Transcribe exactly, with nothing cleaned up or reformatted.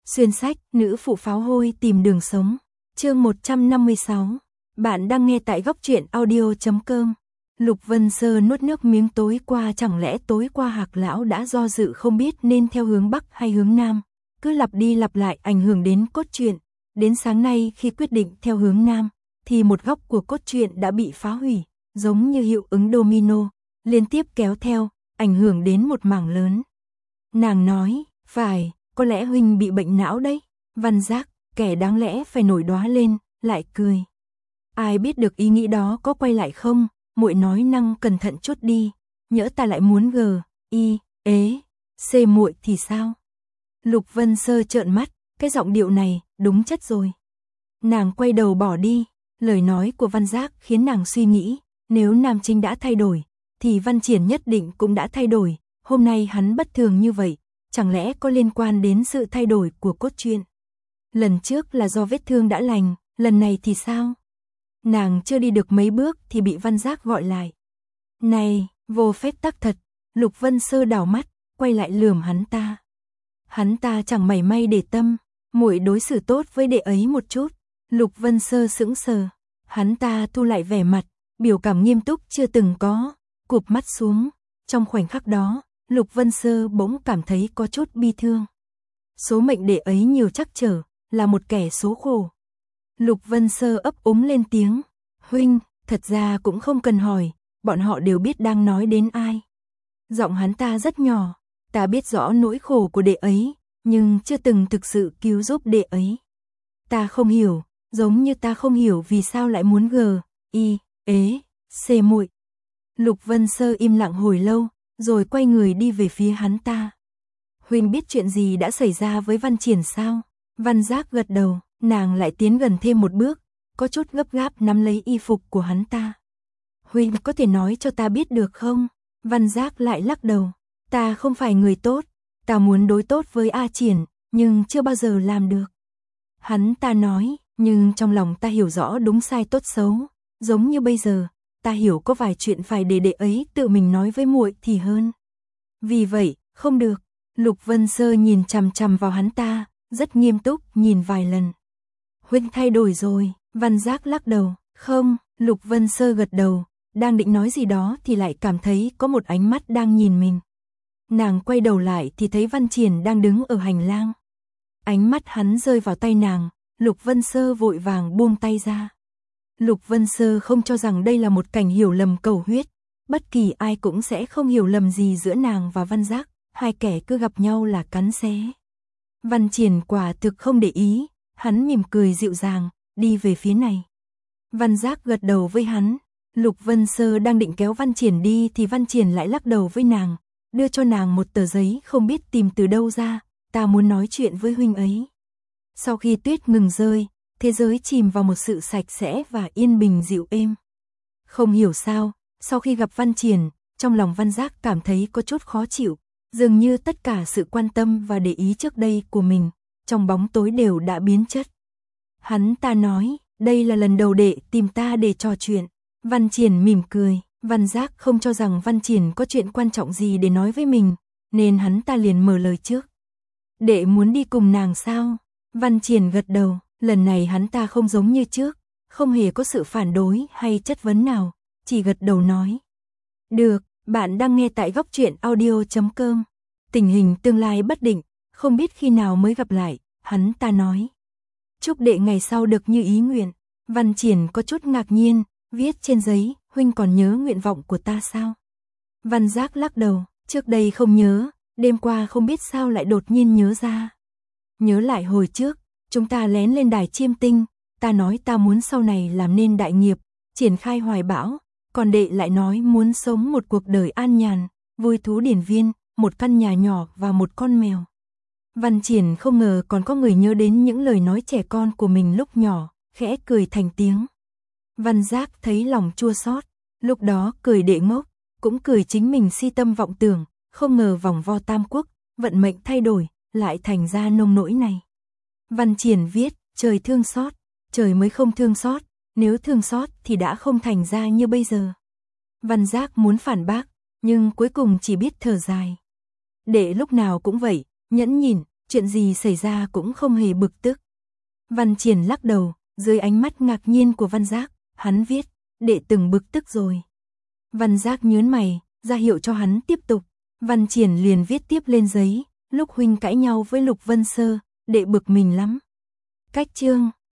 Xuyên sách, nữ phụ pháo hôi tìm đường sống. Chương một trăm năm mươi sáu. Bạn đang nghe tại góc truyện audio chấm com. Lục Vân Sơ nuốt nước miếng, tối qua chẳng lẽ tối qua Hạc lão đã do dự không biết nên theo hướng Bắc hay hướng Nam, cứ lặp đi lặp lại ảnh hưởng đến cốt truyện. Đến sáng nay khi quyết định theo hướng Nam, thì một góc của cốt truyện đã bị phá hủy, giống như hiệu ứng domino, liên tiếp kéo theo, ảnh hưởng đến một mảng lớn. Nàng nói, phải, có lẽ huynh bị bệnh não đấy. Văn Giác, kẻ đáng lẽ phải nổi đoá lên, lại cười. Ai biết được ý nghĩ đó có quay lại không? Muội nói năng cẩn thận chút đi, nhỡ ta lại muốn g, i, ế, c muội thì sao? Lục Vân Sơ trợn mắt, cái giọng điệu này, đúng chất rồi. Nàng quay đầu bỏ đi, lời nói của Văn Giác khiến nàng suy nghĩ, nếu nam chính đã thay đổi, thì Văn Triển nhất định cũng đã thay đổi, hôm nay hắn bất thường như vậy, chẳng lẽ có liên quan đến sự thay đổi của cốt truyện? Lần trước là do vết thương đã lành, lần này thì sao? Nàng chưa đi được mấy bước thì bị Văn Giác gọi lại. Này, vô phép tắc thật. Lục Vân Sơ đảo mắt, quay lại lườm hắn ta. Hắn ta chẳng mảy may để tâm, muội đối xử tốt với đệ ấy một chút. Lục Vân Sơ sững sờ, hắn ta thu lại vẻ mặt, biểu cảm nghiêm túc chưa từng có, cụp mắt xuống. Trong khoảnh khắc đó, Lục Vân Sơ bỗng cảm thấy có chút bi thương. Số mệnh đệ ấy nhiều trắc trở, là một kẻ số khổ. Lục Vân Sơ ấp úng lên tiếng, huynh, thật ra cũng không cần hỏi, bọn họ đều biết đang nói đến ai. Giọng hắn ta rất nhỏ, ta biết rõ nỗi khổ của đệ ấy, nhưng chưa từng thực sự cứu giúp đệ ấy. Ta không hiểu, giống như ta không hiểu vì sao lại muốn g, i, ế, c muội. Lục Vân Sơ im lặng hồi lâu, rồi quay người đi về phía hắn ta. Huynh biết chuyện gì đã xảy ra với Văn Triển sao? Văn Giác gật đầu, nàng lại tiến gần thêm một bước, có chút gấp gáp nắm lấy y phục của hắn ta. Huynh có thể nói cho ta biết được không? Văn Giác lại lắc đầu, ta không phải người tốt, ta muốn đối tốt với A Triển, nhưng chưa bao giờ làm được. Hắn ta nói, nhưng trong lòng ta hiểu rõ đúng sai tốt xấu, giống như bây giờ, ta hiểu có vài chuyện phải để đệ ấy tự mình nói với muội thì hơn. Vì vậy, không được. Lục Vân Sơ nhìn chằm chằm vào hắn ta, rất nghiêm túc nhìn vài lần. Huynh thay đổi rồi, Văn Giác lắc đầu, không, Lục Vân Sơ gật đầu, đang định nói gì đó thì lại cảm thấy có một ánh mắt đang nhìn mình. Nàng quay đầu lại thì thấy Văn Triển đang đứng ở hành lang. Ánh mắt hắn rơi vào tay nàng, Lục Vân Sơ vội vàng buông tay ra. Lục Vân Sơ không cho rằng đây là một cảnh hiểu lầm cầu huyết, bất kỳ ai cũng sẽ không hiểu lầm gì giữa nàng và Văn Giác, hai kẻ cứ gặp nhau là cắn xé. Văn Triển quả thực không để ý, hắn mỉm cười dịu dàng, đi về phía này. Văn Giác gật đầu với hắn, Lục Vân Sơ đang định kéo Văn Triển đi thì Văn Triển lại lắc đầu với nàng, đưa cho nàng một tờ giấy không biết tìm từ đâu ra, ta muốn nói chuyện với huynh ấy. Sau khi tuyết ngừng rơi, thế giới chìm vào một sự sạch sẽ và yên bình dịu êm. Không hiểu sao, sau khi gặp Văn Triển, trong lòng Văn Giác cảm thấy có chút khó chịu, dường như tất cả sự quan tâm và để ý trước đây của mình, trong bóng tối đều đã biến chất. Hắn ta nói, đây là lần đầu đệ tìm ta để trò chuyện. Văn Triển mỉm cười, Văn Giác không cho rằng Văn Triển có chuyện quan trọng gì để nói với mình, nên hắn ta liền mở lời trước. Đệ muốn đi cùng nàng sao? Văn Triển gật đầu, lần này hắn ta không giống như trước, không hề có sự phản đối hay chất vấn nào, chỉ gật đầu nói. Được, bạn đang nghe tại góc truyện audio chấm com. Tình hình tương lai bất định, không biết khi nào mới gặp lại, hắn ta nói. Chúc đệ ngày sau được như ý nguyện. Văn Triển có chút ngạc nhiên, viết trên giấy, huynh còn nhớ nguyện vọng của ta sao? Văn Giác lắc đầu, trước đây không nhớ, đêm qua không biết sao lại đột nhiên nhớ ra. Nhớ lại hồi trước, chúng ta lén lên đài chiêm tinh, ta nói ta muốn sau này làm nên đại nghiệp, triển khai hoài bão, còn đệ lại nói muốn sống một cuộc đời an nhàn, vui thú điển viên, một căn nhà nhỏ và một con mèo. Văn Triển không ngờ còn có người nhớ đến những lời nói trẻ con của mình lúc nhỏ, khẽ cười thành tiếng. Văn Giác thấy lòng chua xót, lúc đó cười đệ ngốc, cũng cười chính mình si tâm vọng tưởng, không ngờ vòng vo tam quốc, vận mệnh thay đổi, lại thành ra nông nỗi này. Văn Triển viết, trời thương xót, trời mới không thương xót, nếu thương xót thì đã không thành ra như bây giờ. Văn Giác muốn phản bác, nhưng cuối cùng chỉ biết thở dài. Đệ lúc nào cũng vậy, nhẫn nhịn, chuyện gì xảy ra cũng không hề bực tức. Văn Triển lắc đầu, dưới ánh mắt ngạc nhiên của Văn Giác, hắn viết, đệ từng bực tức rồi. Văn Giác nhớn mày, ra hiệu cho hắn tiếp tục. Văn Triển liền viết tiếp lên giấy, lúc huynh cãi nhau với Lục Vân Sơ, đệ bực mình lắm. Cách chương